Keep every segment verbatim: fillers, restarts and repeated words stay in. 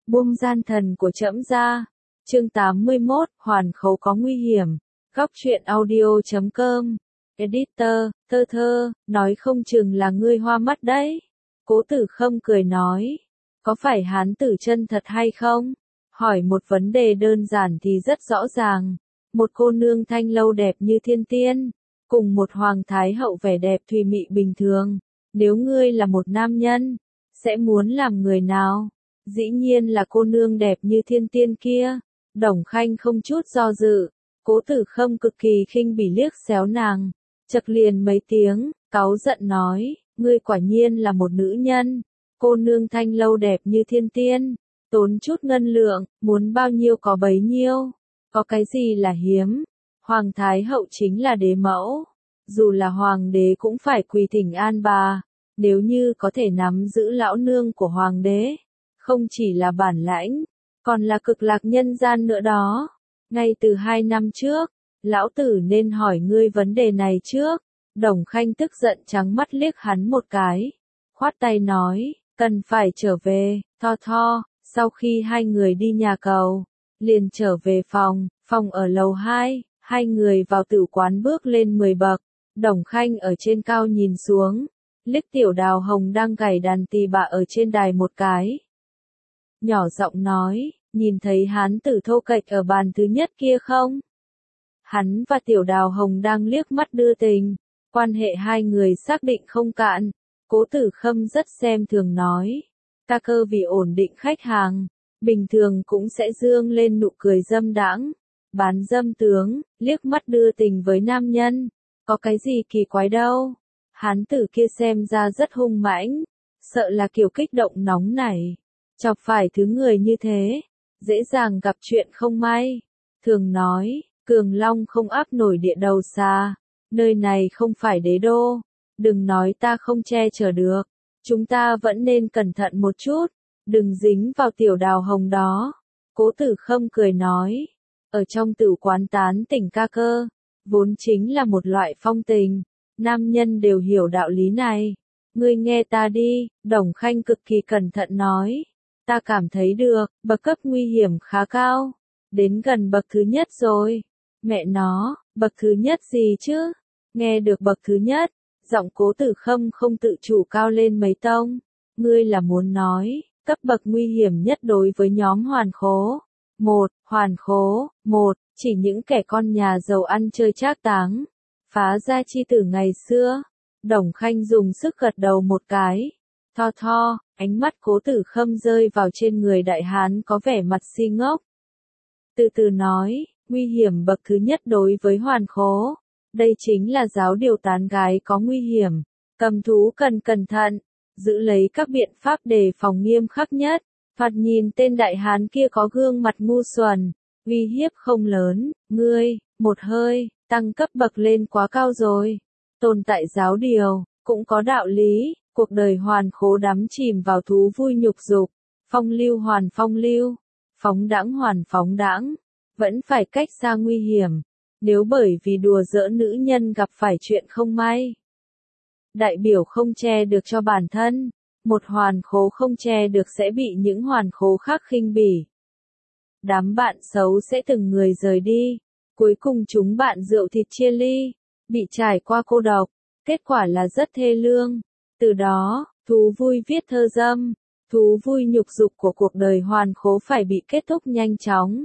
Buông gian thần của trẫm ra. Chương tám mươi mốt, hoàn khấu có nguy hiểm. Góc truyện audio chấm com. Editor, thơ thơ, nói không chừng là ngươi hoa mắt đấy. Cố Tử Khâm cười nói. Có phải hán tử chân thật hay không? Hỏi một vấn đề đơn giản thì rất rõ ràng. Một cô nương thanh lâu đẹp như thiên tiên, cùng một hoàng thái hậu vẻ đẹp thùy mị bình thường. Nếu ngươi là một nam nhân, sẽ muốn làm người nào? Dĩ nhiên là cô nương đẹp như thiên tiên kia. Đồng Khanh không chút do dự. Cố Tử Khâm cực kỳ khinh bỉ liếc xéo nàng. Chật liền mấy tiếng, cáu giận nói, ngươi quả nhiên là một nữ nhân. Cô nương thanh lâu đẹp như thiên tiên, tốn chút ngân lượng, muốn bao nhiêu có bấy nhiêu. Có cái gì là hiếm? Hoàng thái hậu chính là đế mẫu. Dù là hoàng đế cũng phải quỳ thỉnh an bà. Nếu như có thể nắm giữ lão nương của hoàng đế, không chỉ là bản lãnh, còn là cực lạc nhân gian nữa đó. Ngay từ hai năm trước, lão tử nên hỏi ngươi vấn đề này trước. Đồng Khanh tức giận trắng mắt liếc hắn một cái, khoát tay nói, cần phải trở về. Tho tho, sau khi hai người đi nhà cầu, liền trở về phòng, phòng ở lầu hai, hai người vào tử quán bước lên mười bậc. Đồng Khanh ở trên cao nhìn xuống, liếc Tiểu Đào Hồng đang gảy đàn tỳ bà ở trên đài một cái. Nhỏ giọng nói, nhìn thấy hán tử thô kệch ở bàn thứ nhất kia không? Hắn và Tiểu Đào Hồng đang liếc mắt đưa tình, quan hệ hai người xác định không cạn. Cố Tử Khâm rất xem thường nói, ca cơ vì ổn định khách hàng, bình thường cũng sẽ dương lên nụ cười dâm đãng, bán dâm tướng, liếc mắt đưa tình với nam nhân, có cái gì kỳ quái đâu. Hán tử kia xem ra rất hung mãnh, sợ là kiểu kích động nóng nảy, chọc phải thứ người như thế, dễ dàng gặp chuyện không may. Thường nói, cường long không áp nổi địa đầu xà, nơi này không phải đế đô, đừng nói ta không che chở được, chúng ta vẫn nên cẩn thận một chút, đừng dính vào Tiểu Đào Hồng đó. Cố Tử Khâm cười nói, ở trong tử quán tán tỉnh ca cơ, vốn chính là một loại phong tình, nam nhân đều hiểu đạo lý này. Ngươi nghe ta đi, Đồng Khanh cực kỳ cẩn thận nói, ta cảm thấy được, bậc cấp nguy hiểm khá cao, đến gần bậc thứ nhất rồi. Mẹ nó, bậc thứ nhất gì chứ? Nghe được bậc thứ nhất, giọng Cố Tử Khâm không tự chủ cao lên mấy tông. Ngươi là muốn nói, cấp bậc nguy hiểm nhất đối với nhóm hoàn khố. Một, hoàn khố, một, chỉ những kẻ con nhà giàu ăn chơi trác táng, phá gia chi tử ngày xưa. Đồng Khanh dùng sức gật đầu một cái. Tho tho, ánh mắt Cố Tử Khâm rơi vào trên người đại hán có vẻ mặt si ngốc. Từ từ nói, nguy hiểm bậc thứ nhất đối với hoàn khố. Đây chính là giáo điều tán gái có nguy hiểm. Cầm thú cần cẩn thận, giữ lấy các biện pháp đề phòng nghiêm khắc nhất. Thoạt nhìn tên đại hán kia có gương mặt ngu xuẩn, uy hiếp không lớn, ngươi, một hơi, tăng cấp bậc lên quá cao rồi. Tồn tại giáo điều, cũng có đạo lý, cuộc đời hoàn khố đắm chìm vào thú vui nhục dục, phong lưu hoàn phong lưu, phóng đãng hoàn phóng đãng, vẫn phải cách xa nguy hiểm. Nếu bởi vì đùa giỡn nữ nhân gặp phải chuyện không may, đại biểu không che được cho bản thân, một hoàn khố không che được sẽ bị những hoàn khố khác khinh bỉ. Đám bạn xấu sẽ từng người rời đi, cuối cùng chúng bạn rượu thịt chia ly, bị trải qua cô độc, kết quả là rất thê lương. Từ đó, thú vui viết thơ dâm, thú vui nhục dục của cuộc đời hoàn khố phải bị kết thúc nhanh chóng.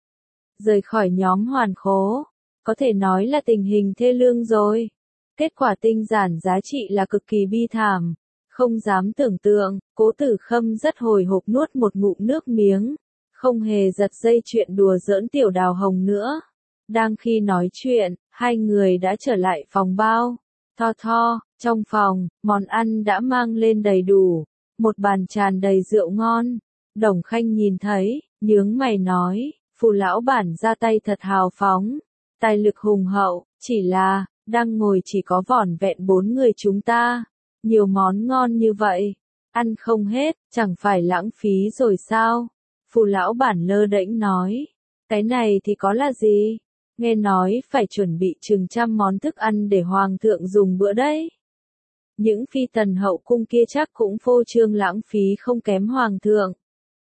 Rời khỏi nhóm hoàn khố, có thể nói là tình hình thê lương rồi. Kết quả tinh giản giá trị là cực kỳ bi thảm, không dám tưởng tượng. Cố Tử Khâm rất hồi hộp nuốt một ngụm nước miếng, không hề giật dây chuyện đùa giỡn Tiểu Đào Hồng nữa. Đang khi nói chuyện, hai người đã trở lại phòng bao. Tho tho, trong phòng, món ăn đã mang lên đầy đủ, một bàn tràn đầy rượu ngon. Đồng Khanh nhìn thấy, nhướng mày nói, Phù lão bản ra tay thật hào phóng, tài lực hùng hậu, chỉ là, đang ngồi chỉ có vỏn vẹn bốn người chúng ta. Nhiều món ngon như vậy, ăn không hết, chẳng phải lãng phí rồi sao? Phù lão bản lơ đễnh nói, cái này thì có là gì? Nghe nói phải chuẩn bị chừng trăm món thức ăn để hoàng thượng dùng bữa đấy. Những phi tần hậu cung kia chắc cũng phô trương lãng phí không kém hoàng thượng.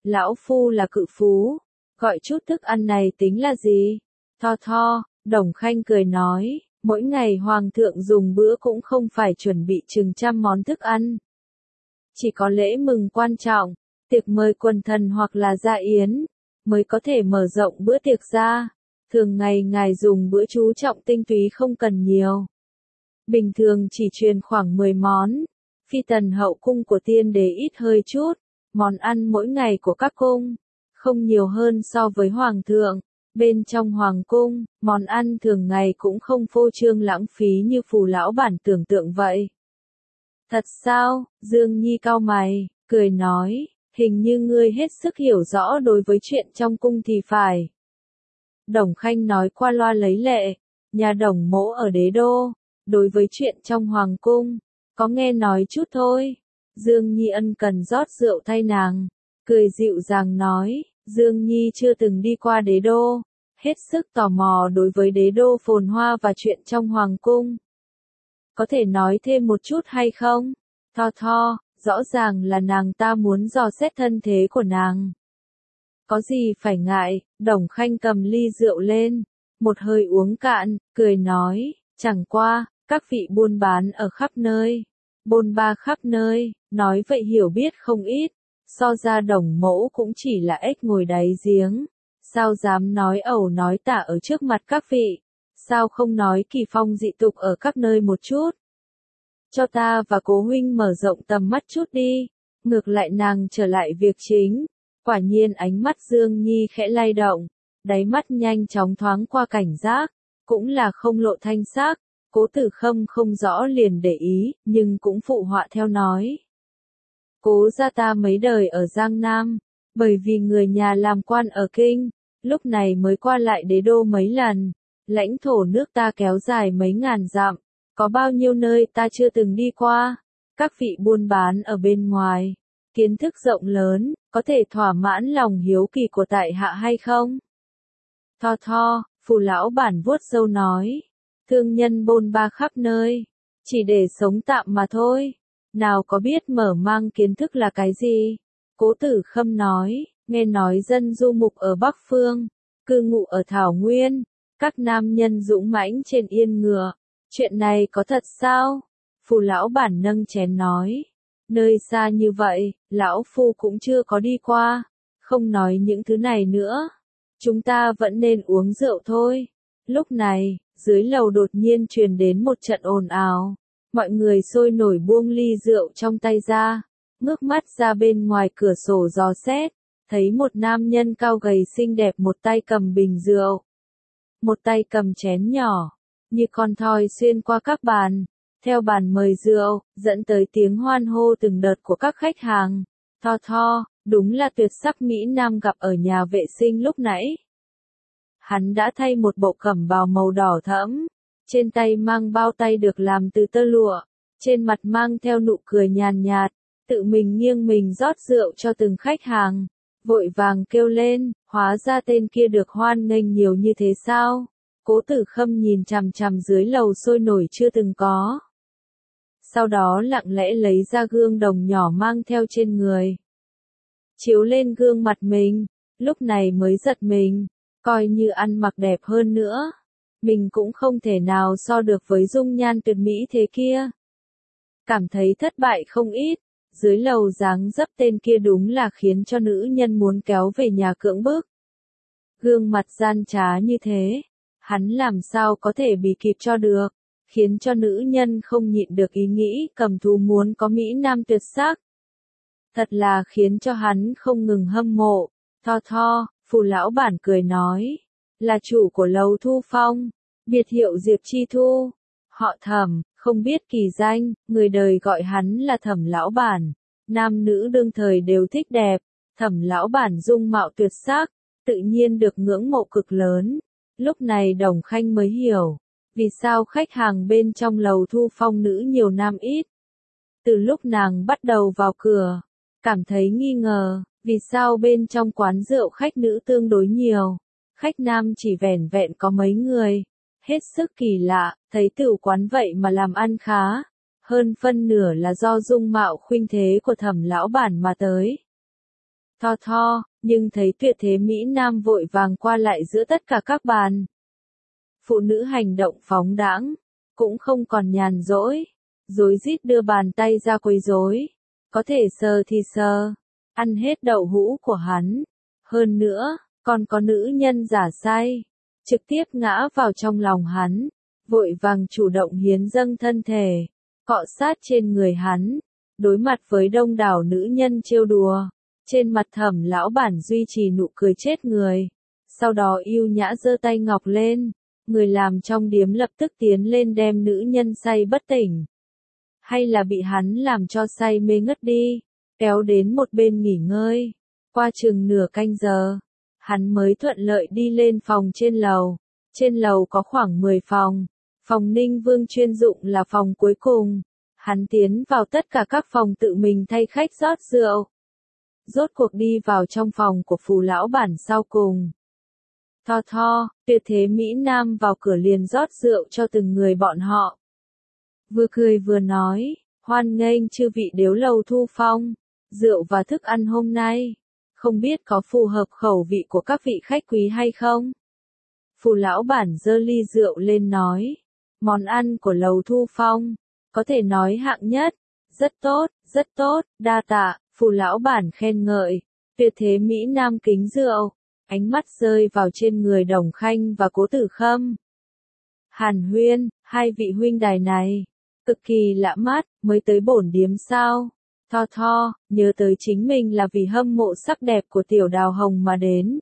Lão phu là cự phú, gọi chút thức ăn này tính là gì? Tho tho, Đồng Khanh cười nói, mỗi ngày hoàng thượng dùng bữa cũng không phải chuẩn bị chừng trăm món thức ăn. Chỉ có lễ mừng quan trọng, tiệc mời quần thần hoặc là gia yến, mới có thể mở rộng bữa tiệc ra. Thường ngày ngài dùng bữa chú trọng tinh túy không cần nhiều. Bình thường chỉ truyền khoảng mười món. Phi tần hậu cung của tiên đế ít hơi chút. Món ăn mỗi ngày của các cung, không nhiều hơn so với hoàng thượng. Bên trong hoàng cung, món ăn thường ngày cũng không phô trương lãng phí như phù lão bản tưởng tượng vậy. Thật sao? Dương Nhi cau mày, cười nói, hình như ngươi hết sức hiểu rõ đối với chuyện trong cung thì phải. Đồng Khanh nói qua loa lấy lệ, nhà Đồng mỗ ở đế đô, đối với chuyện trong hoàng cung, có nghe nói chút thôi. Dương Nhi ân cần rót rượu thay nàng, cười dịu dàng nói, Dương Nhi chưa từng đi qua đế đô, hết sức tò mò đối với đế đô phồn hoa và chuyện trong hoàng cung. Có thể nói thêm một chút hay không? Tho tho, rõ ràng là nàng ta muốn dò xét thân thế của nàng. Có gì phải ngại, Đồng Khanh cầm ly rượu lên, một hơi uống cạn, cười nói, chẳng qua, các vị buôn bán ở khắp nơi, bôn ba khắp nơi, nói vậy hiểu biết không ít, so ra Đồng mỗ cũng chỉ là ếch ngồi đáy giếng, sao dám nói ẩu nói tả ở trước mặt các vị, sao không nói kỳ phong dị tục ở các nơi một chút. Cho ta và Cố huynh mở rộng tầm mắt chút đi, ngược lại nàng trở lại việc chính. Quả nhiên ánh mắt Dương Nhi khẽ lay động, đáy mắt nhanh chóng thoáng qua cảnh giác, cũng là không lộ thanh sắc. Cố Tử Khâm không rõ liền để ý, nhưng cũng phụ họa theo nói. Cố gia ta mấy đời ở Giang Nam, bởi vì người nhà làm quan ở Kinh, lúc này mới qua lại đế đô mấy lần. Lãnh thổ nước ta kéo dài mấy ngàn dặm, có bao nhiêu nơi ta chưa từng đi qua. Các vị buôn bán ở bên ngoài, kiến thức rộng lớn, có thể thỏa mãn lòng hiếu kỳ của tại hạ hay không? Tho tho, phù lão bản vuốt râu nói, thương nhân bôn ba khắp nơi, chỉ để sống tạm mà thôi, nào có biết mở mang kiến thức là cái gì? Cố Tử Khâm nói, nghe nói dân du mục ở Bắc Phương, cư ngụ ở Thảo Nguyên, các nam nhân dũng mãnh trên yên ngựa, chuyện này có thật sao? Phù lão bản nâng chén nói, nơi xa như vậy, lão phu cũng chưa có đi qua, không nói những thứ này nữa, chúng ta vẫn nên uống rượu thôi. Lúc này, dưới lầu đột nhiên truyền đến một trận ồn ào, mọi người sôi nổi buông ly rượu trong tay ra, ngước mắt ra bên ngoài cửa sổ dò xét, thấy một nam nhân cao gầy xinh đẹp một tay cầm bình rượu, một tay cầm chén nhỏ, như con thoi xuyên qua các bàn, theo bàn mời rượu, dẫn tới tiếng hoan hô từng đợt của các khách hàng. Tho tho, đúng là tuyệt sắc Mỹ Nam gặp ở nhà vệ sinh lúc nãy. Hắn đã thay một bộ cẩm bào màu đỏ thẫm, trên tay mang bao tay được làm từ tơ lụa, trên mặt mang theo nụ cười nhàn nhạt, tự mình nghiêng mình rót rượu cho từng khách hàng, vội vàng kêu lên, hóa ra tên kia được hoan nghênh nhiều như thế sao? Cố Tử Khâm nhìn chằm chằm dưới lầu sôi nổi chưa từng có. Sau đó lặng lẽ lấy ra gương đồng nhỏ mang theo trên người, chiếu lên gương mặt mình, lúc này mới giật mình, coi như ăn mặc đẹp hơn nữa, mình cũng không thể nào so được với dung nhan tuyệt mỹ thế kia. Cảm thấy thất bại không ít, dưới lầu dáng dấp tên kia đúng là khiến cho nữ nhân muốn kéo về nhà cưỡng bức. Gương mặt gian trá như thế, hắn làm sao có thể bị kịp cho được, khiến cho nữ nhân không nhịn được ý nghĩ cầm thú muốn có Mỹ Nam tuyệt sắc. Thật là khiến cho hắn không ngừng hâm mộ. Tho tho, phù lão bản cười nói, là chủ của lầu Thu Phong, biệt hiệu Diệp Chi Thu, họ Thẩm, không biết kỳ danh, người đời gọi hắn là Thẩm lão bản. Nam nữ đương thời đều thích đẹp, Thẩm lão bản dung mạo tuyệt sắc, tự nhiên được ngưỡng mộ cực lớn. Lúc này Đồng Khanh mới hiểu, vì sao khách hàng bên trong lầu Thu Phong nữ nhiều nam ít. Từ lúc nàng bắt đầu vào cửa, cảm thấy nghi ngờ, vì sao bên trong quán rượu khách nữ tương đối nhiều, khách nam chỉ vẻn vẹn có mấy người. Hết sức kỳ lạ, thấy tiểu quán vậy mà làm ăn khá, hơn phân nửa là do dung mạo khuynh thế của Thẩm lão bản mà tới. Tho tho, nhưng thấy tuyệt thế Mỹ Nam vội vàng qua lại giữa tất cả các bàn. Phụ nữ hành động phóng đãng, cũng không còn nhàn rỗi, rối rít đưa bàn tay ra quấy rối, có thể sờ thì sờ, ăn hết đậu hũ của hắn. Hơn nữa, còn có nữ nhân giả say, trực tiếp ngã vào trong lòng hắn, vội vàng chủ động hiến dâng thân thể, cọ sát trên người hắn. Đối mặt với đông đảo nữ nhân trêu đùa, trên mặt Thẩm lão bản duy trì nụ cười chết người, sau đó yêu nhã giơ tay ngọc lên, người làm trong điếm lập tức tiến lên đem nữ nhân say bất tỉnh, hay là bị hắn làm cho say mê ngất đi, kéo đến một bên nghỉ ngơi. Qua chừng nửa canh giờ, hắn mới thuận lợi đi lên phòng trên lầu. Trên lầu có khoảng mười phòng, phòng Ninh Vương chuyên dụng là phòng cuối cùng. Hắn tiến vào tất cả các phòng tự mình thay khách rót rượu. Rốt cuộc đi vào trong phòng của Phù lão bản sau cùng. Tho tho, tuyệt thế Mỹ Nam vào cửa liền rót rượu cho từng người bọn họ. Vừa cười vừa nói, hoan nghênh chư vị điếu lầu Thu Phong, rượu và thức ăn hôm nay, không biết có phù hợp khẩu vị của các vị khách quý hay không? Phù lão bản giơ ly rượu lên nói, món ăn của lầu Thu Phong, có thể nói hạng nhất, rất tốt, rất tốt, đa tạ. Phù lão bản khen ngợi, tuyệt thế Mỹ Nam kính rượu, ánh mắt rơi vào trên người Đồng Khanh và Cố Tử Khâm. Hàn huyên, hai vị huynh đài này, cực kỳ lạ mắt, mới tới bổn điếm sao? Tho tho, nhớ tới chính mình là vì hâm mộ sắc đẹp của tiểu đào hồng mà đến.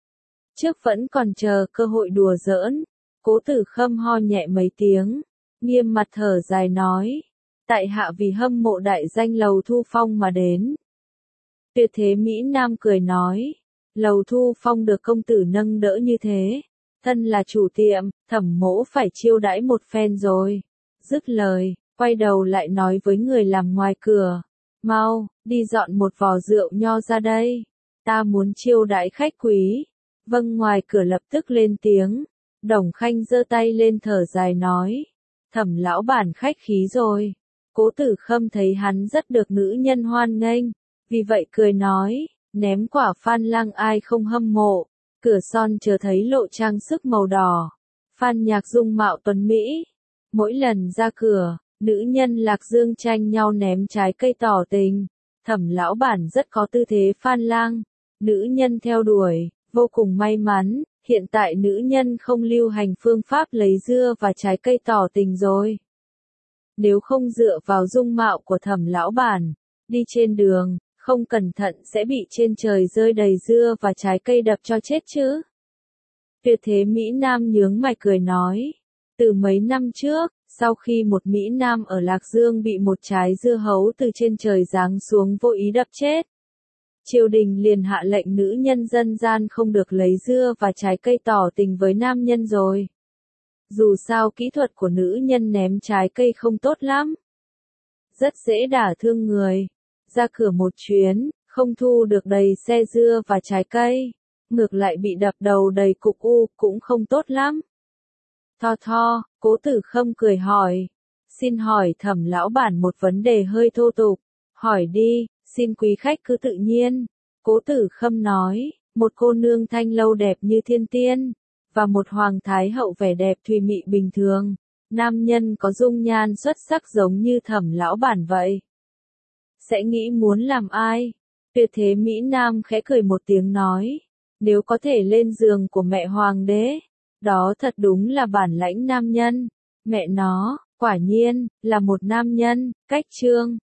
Trước vẫn còn chờ cơ hội đùa giỡn, Cố Tử Khâm ho nhẹ mấy tiếng, nghiêm mặt thở dài nói, tại hạ vì hâm mộ đại danh lầu Thu Phong mà đến. Tuyệt thế Mỹ Nam cười nói, lầu Thu Phong được công tử nâng đỡ như thế, thân là chủ tiệm, Thẩm mỗ phải chiêu đãi một phen rồi. Dứt lời, quay đầu lại nói với người làm ngoài cửa, mau, đi dọn một vò rượu nho ra đây, ta muốn chiêu đãi khách quý. Vâng, ngoài cửa lập tức lên tiếng, Đồng Khanh giơ tay lên thở dài nói, Thẩm lão bản khách khí rồi. Cố Tử Khâm thấy hắn rất được nữ nhân hoan nghênh, vì vậy cười nói, ném quả Phan Lang ai không hâm mộ, cửa son chờ thấy lộ trang sức màu đỏ, Phan Nhạc dung mạo tuấn mỹ. Mỗi lần ra cửa, nữ nhân Lạc Dương tranh nhau ném trái cây tỏ tình, Thẩm lão bản rất có tư thế Phan Lang, nữ nhân theo đuổi, vô cùng may mắn, hiện tại nữ nhân không lưu hành phương pháp lấy dưa và trái cây tỏ tình rồi. Nếu không dựa vào dung mạo của Thẩm lão bản, đi trên đường, không cẩn thận sẽ bị trên trời rơi đầy dưa và trái cây đập cho chết chứ. Tuyệt thế Mỹ Nam nhướng mày cười nói, từ mấy năm trước, sau khi một Mỹ Nam ở Lạc Dương bị một trái dưa hấu từ trên trời giáng xuống vô ý đập chết, triều đình liền hạ lệnh nữ nhân dân gian không được lấy dưa và trái cây tỏ tình với nam nhân rồi. Dù sao kỹ thuật của nữ nhân ném trái cây không tốt lắm, rất dễ đả thương người. Ra cửa một chuyến, không thu được đầy xe dưa và trái cây, ngược lại bị đập đầu đầy cục u, cũng không tốt lắm. Tho tho, Cố Tử Khâm cười hỏi, xin hỏi Thẩm lão bản một vấn đề hơi thô tục. Hỏi đi, xin quý khách cứ tự nhiên. Cố Tử Khâm nói, một cô nương thanh lâu đẹp như thiên tiên, và một hoàng thái hậu vẻ đẹp thùy mị bình thường, nam nhân có dung nhan xuất sắc giống như Thẩm lão bản vậy, sẽ nghĩ muốn làm ai? Tuyệt thế Mỹ Nam khẽ cười một tiếng nói, nếu có thể lên giường của mẹ hoàng đế, đó thật đúng là bản lãnh nam nhân. Mẹ nó, quả nhiên, là một nam nhân. Cách chương